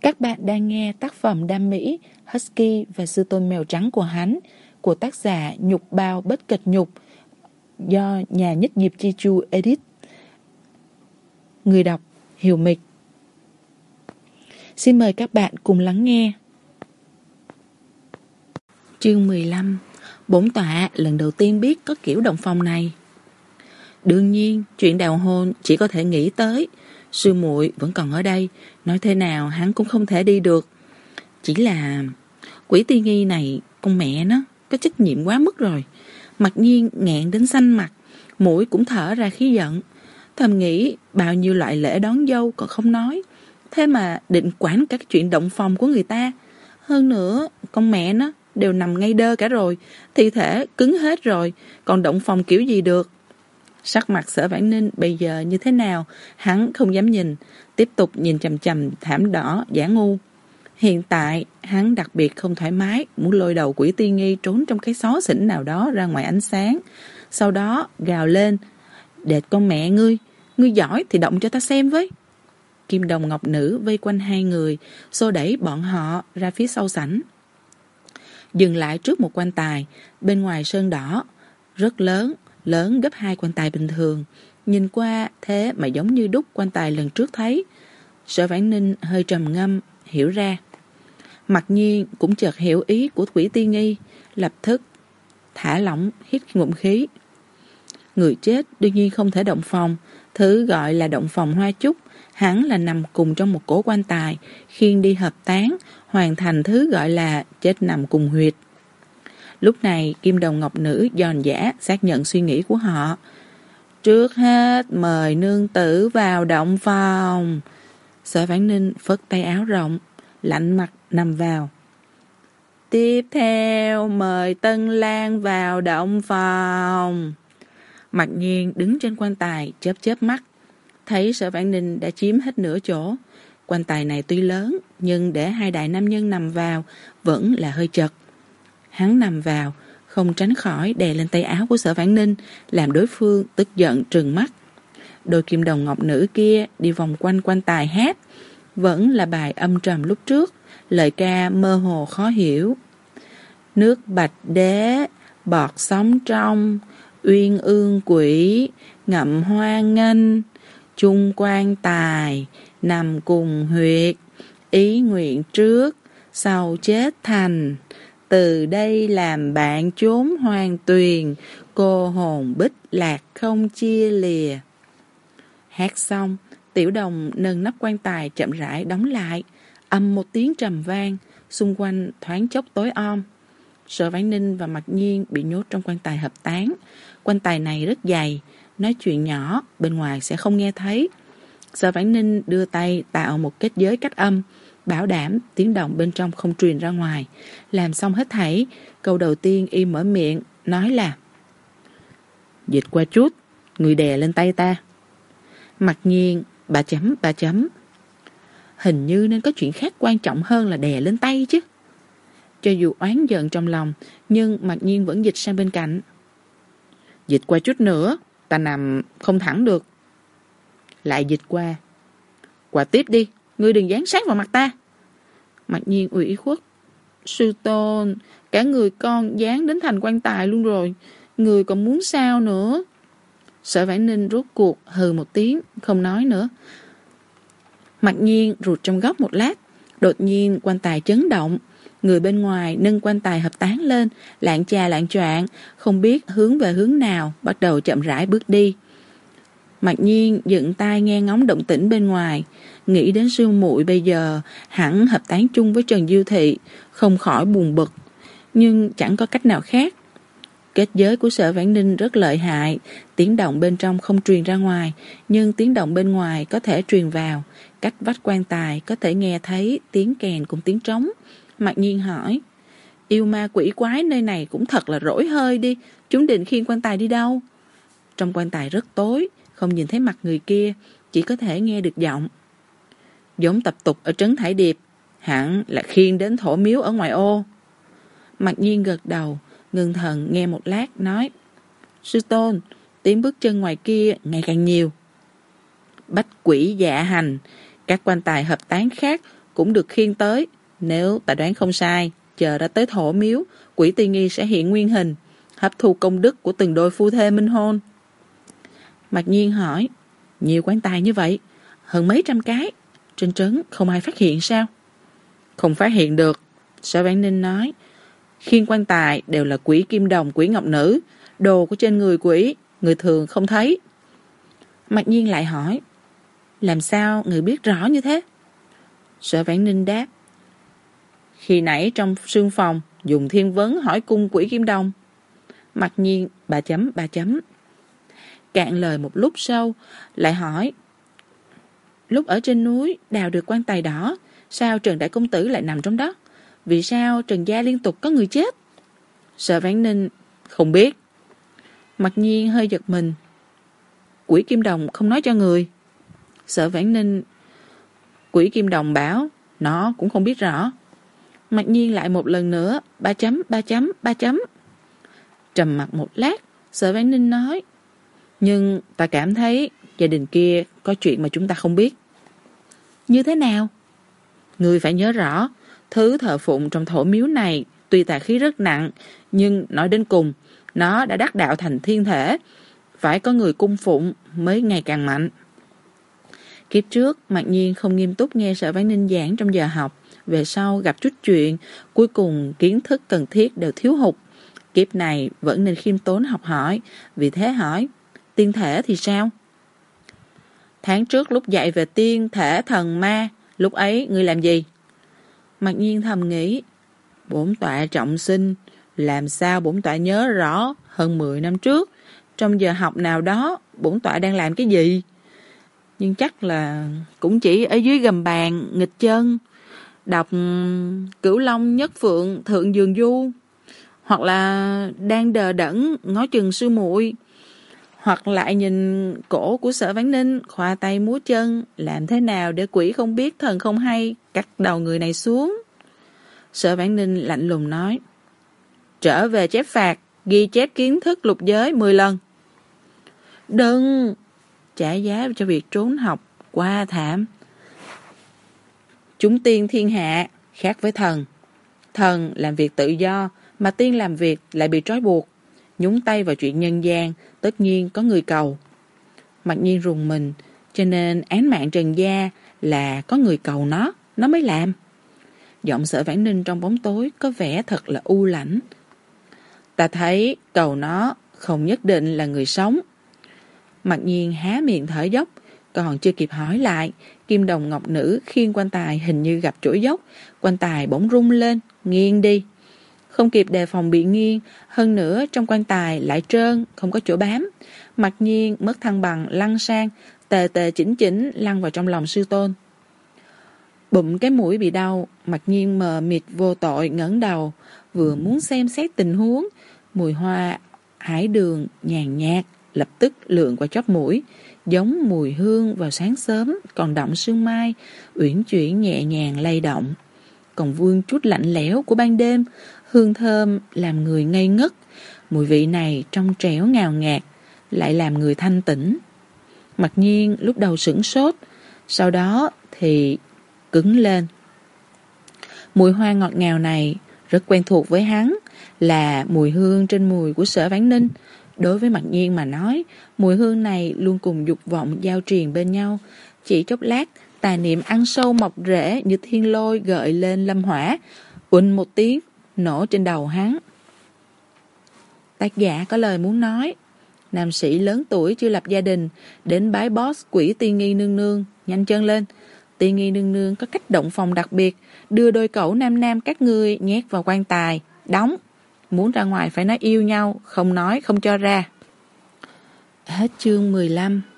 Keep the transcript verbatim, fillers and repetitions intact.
Các bạn đang nghe tác phẩm đam mỹ Husky và sư tôn mèo trắng của hắn của tác giả Nhục Bao Bất Kịch Nhục do nhà nhất nghiệp Chi Chu edit. Người đọc Hiểu Mịch. Xin mời các bạn cùng lắng nghe. Chương mười lăm. Bổn tọa lần đầu tiên biết có kiểu động phòng này. Đương nhiên, chuyện đào hôn chỉ có thể nghĩ tới. Sư muội vẫn còn ở đây, nói thế nào hắn cũng không thể đi được. Chỉ là quỷ tiên nghi này, con mẹ nó, có trách nhiệm quá mức rồi. Mặc nhiên nghẹn đến xanh mặt, mũi cũng thở ra khí giận. Thầm nghĩ bao nhiêu loại lễ đón dâu còn không nói, thế mà định quản các chuyện động phòng của người ta. Hơn nữa, con mẹ nó đều nằm ngay đơ cả rồi, thi thể cứng hết rồi, còn động phòng kiểu gì được. Sắc mặt Sở Vãn Ninh bây giờ như thế nào, hắn không dám nhìn, tiếp tục nhìn chằm chằm thảm đỏ giả ngu. Hiện tại, hắn đặc biệt không thoải mái, muốn lôi đầu quỷ tiên nghi trốn trong cái xó xỉnh nào đó ra ngoài ánh sáng. Sau đó gào lên, đệt con mẹ ngươi, ngươi giỏi thì động cho ta xem với. Kim đồng ngọc nữ vây quanh hai người, xô đẩy bọn họ ra phía sau sảnh. Dừng lại trước một quan tài, bên ngoài sơn đỏ, rất lớn, lớn gấp hai quan tài bình thường. Nhìn qua thế mà giống như đúc quan tài lần trước thấy. Sở Vãn Ninh hơi trầm ngâm, hiểu ra. Mặc nhiên cũng chợt hiểu ý của quỷ tiên nghi, lập tức thả lỏng hít ngụm khí. Người chết đương nhiên không thể động phòng, thứ gọi là động phòng hoa chúc, hắn là nằm cùng trong một cổ quan tài, khiêng đi hợp táng, hoàn thành thứ gọi là chết nằm cùng huyệt. Lúc này kim đồng ngọc nữ giòn giã xác nhận suy nghĩ của họ. Trước hết mời nương tử vào động phòng. Sở Vãn Ninh phất tay áo rộng, lạnh mặt nằm vào. Tiếp theo mời Tân Lang vào động phòng. Mặc nhiên đứng trên quan tài chớp chớp mắt, thấy Sở Vãn Ninh đã chiếm hết nửa chỗ. Quan tài này tuy lớn, nhưng để hai đại nam nhân nằm vào vẫn là hơi chật. Hắn nằm vào, không tránh khỏi đè lên tay áo của Sở Vãn Ninh, làm đối phương tức giận trừng mắt. Đôi kim đồng ngọc nữ kia đi vòng quanh quan tài hát, vẫn là bài âm trầm lúc trước, lời ca mơ hồ khó hiểu. Nước bạch đế, bọt sóng trong, uyên ương quỷ, ngậm hoa nghênh, chung quan tài, nằm cùng huyệt, ý nguyện trước, sau chết thành. Từ đây làm bạn chốn hoàng tuyền, cô hồn bích lạc không chia lìa. Hát xong, tiểu đồng nâng nắp quan tài chậm rãi đóng lại, ầm một tiếng trầm vang, xung quanh thoáng chốc tối om. Sở Vãn Ninh và Mặc Nhiên bị nhốt trong quan tài hợp táng. Quan tài này rất dày, nói chuyện nhỏ, bên ngoài sẽ không nghe thấy. Sở Vãn Ninh đưa tay tạo một kết giới cách âm, bảo đảm tiếng động bên trong không truyền ra ngoài. Làm xong hết thảy, câu đầu tiên y mở miệng, nói là: Dịch qua chút, người đè lên tay ta. Mặc nhiên, bà chấm, bà chấm. Hình như nên có chuyện khác quan trọng hơn là đè lên tay chứ. Cho dù oán giận trong lòng, nhưng Mặc nhiên vẫn dịch sang bên cạnh. Dịch qua chút nữa, ta nằm không thẳng được. Lại dịch qua. Qua tiếp đi, ngươi đừng dán sát vào mặt ta. Mặc nhiên ủy khuất. Sư tôn, cả người con dán đến thành quan tài luôn rồi, người còn muốn sao nữa? Sở Vãn Ninh rốt cuộc hừ một tiếng, không nói nữa. Mặc nhiên rụt trong góc một lát, đột nhiên quan tài chấn động. Người bên ngoài nâng quan tài hợp táng lên, lạng chà lạng choạng, không biết hướng về hướng nào, bắt đầu chậm rãi bước đi. Mặc nhiên dựng tai nghe ngóng động tĩnh bên ngoài, nghĩ đến sư muội bây giờ hẳn hợp táng chung với Trần Diêu Thị, không khỏi buồn bực, nhưng chẳng có cách nào khác. Kết giới của Sở Vãn Ninh rất lợi hại, tiếng động bên trong không truyền ra ngoài, nhưng tiếng động bên ngoài có thể truyền vào, cách vách quan tài có thể nghe thấy tiếng kèn cùng tiếng trống. Mặc nhiên hỏi: Yêu ma quỷ quái nơi này cũng thật là rỗi hơi đi, chúng định khiêng quan tài đi đâu? Trong quan tài rất tối, không nhìn thấy mặt người kia, chỉ có thể nghe được giọng. Giống tập tục ở trấn Thải Điệp, hẳn là khiêng đến thổ miếu ở ngoài ô. Mặc nhiên gật đầu, ngưng thần nghe một lát, nói: Sư tôn, tiếng bước chân ngoài kia ngày càng nhiều. Bách quỷ dạ hành, các quan tài hợp táng khác cũng được khiêng tới. Nếu ta đoán không sai, chờ đã tới thổ miếu, quỷ Ti Nghi sẽ hiện nguyên hình, hấp thu công đức của từng đôi phu thê minh hôn. Mạc Nhiên hỏi, nhiều quan tài như vậy, hơn mấy trăm cái, trên trấn không ai phát hiện sao? Không phát hiện được, Sở Vãn Ninh nói. Khiêng quan tài đều là quỷ kim đồng, quỷ ngọc nữ, đồ của trên người quỷ, người thường không thấy. Mạc Nhiên lại hỏi, làm sao người biết rõ như thế? Sở Vãn Ninh đáp, khi nãy trong sương phòng dùng thiên vấn hỏi cung quỷ kim đồng. Mạc Nhiên ba chấm ba chấm. Cạn lời một lúc sau, lại hỏi, lúc ở trên núi đào được quan tài đỏ, sao Trần Đại Công Tử lại nằm trong đó? Vì sao Trần gia liên tục có người chết? Sở Vãn Ninh không biết. Mạc Nhiên hơi giật mình. Quỷ kim đồng không nói cho người. Sở Vãn Ninh, quỷ kim đồng bảo nó cũng không biết rõ. Mạc Nhiên lại một lần nữa, ba chấm ba chấm ba chấm. Trầm mặc một lát, Sở Vãn Ninh nói, nhưng ta cảm thấy gia đình kia có chuyện mà chúng ta không biết. Như thế nào? Ngươi phải nhớ rõ, thứ thờ phụng trong thổ miếu này tuy tà khí rất nặng, nhưng nói đến cùng, nó đã đắc đạo thành thiên thể. Phải có người cung phụng mới ngày càng mạnh. Kiếp trước, Mạc Nhiên không nghiêm túc nghe Sở Vãn Ninh giảng trong giờ học. Về sau gặp chút chuyện, cuối cùng kiến thức cần thiết đều thiếu hụt. Kiếp này vẫn nên khiêm tốn học hỏi. Vì thế hỏi, tiên thể thì sao? Tháng trước lúc dạy về tiên thể thần ma, lúc ấy ngươi làm gì? Mạc Nhiên thầm nghĩ, bổn tọa trọng sinh, làm sao bổn tọa nhớ rõ hơn mười năm trước, trong giờ học nào đó, bổn tọa đang làm cái gì? Nhưng chắc là cũng chỉ ở dưới gầm bàn, nghịch chân, đọc Cửu Long Nhất Phượng Thượng Dường Du, hoặc là đang đờ đẫn ngó chừng sư muội, hoặc lại nhìn cổ của Sở Vãn Ninh khoa tay múa chân, làm thế nào để quỷ không biết thần không hay cắt đầu người này xuống. Sở Vãn Ninh lạnh lùng nói, trở về chép phạt, ghi chép kiến thức lục giới mười lần. Đừng! Trả giá cho việc trốn học quá thảm. Chúng tiên thiên hạ khác với thần. Thần làm việc tự do, mà tiên làm việc lại bị trói buộc. Nhúng tay vào chuyện nhân gian, tất nhiên có người cầu. Mặc Nhiên rùng mình, cho nên án mạng Trần gia là có người cầu nó, nó mới làm. Giọng Sở Vãn Ninh trong bóng tối có vẻ thật là u lãnh. Ta thấy cầu nó không nhất định là người sống. Mặc Nhiên há miệng thở dốc, còn chưa kịp hỏi lại, kim đồng ngọc nữ khiêng quan tài hình như gặp trỗi dốc, quan tài bỗng rung lên, nghiêng đi. Không kịp đề phòng bị nghiêng, hơn nữa trong quan tài lại trơn, không có chỗ bám. Mặc Nhiên mất thăng bằng lăn sang, tề tề chỉnh chỉnh lăn vào trong lòng sư tôn. Bụm cái mũi bị đau, Mặc Nhiên mờ mịt vô tội ngẩng đầu, vừa muốn xem xét tình huống, mùi hoa hải đường nhàn nhạt lập tức lượn qua chóp mũi, giống mùi hương vào sáng sớm còn đọng sương mai, uyển chuyển nhẹ nhàng lay động. Còn vương chút lạnh lẽo của ban đêm, hương thơm làm người ngây ngất, mùi vị này trong trẻo ngào ngạt, lại làm người thanh tĩnh. Mặc Nhiên lúc đầu sửng sốt, sau đó thì cứng lên. Mùi hoa ngọt ngào này rất quen thuộc với hắn, là mùi hương trên mùi của Sở Vãn Ninh. Đối với Mặc Nhiên mà nói, mùi hương này luôn cùng dục vọng giao truyền bên nhau. Chỉ chốc lát, tà niệm ăn sâu mọc rễ như thiên lôi gợi lên lâm hỏa, uỳnh một tiếng nổ trên đầu hắn. Tác giả có lời muốn nói. Nam sĩ lớn tuổi chưa lập gia đình, đến bái boss quỷ Ti Nghi nương nương, nhanh chân lên. Ti Nghi nương nương có cách động phòng đặc biệt, đưa đôi cẩu nam nam các ngươi nhét vào quan tài, đóng. Muốn ra ngoài phải nói yêu nhau, không nói không cho ra. Hết chương mười lăm.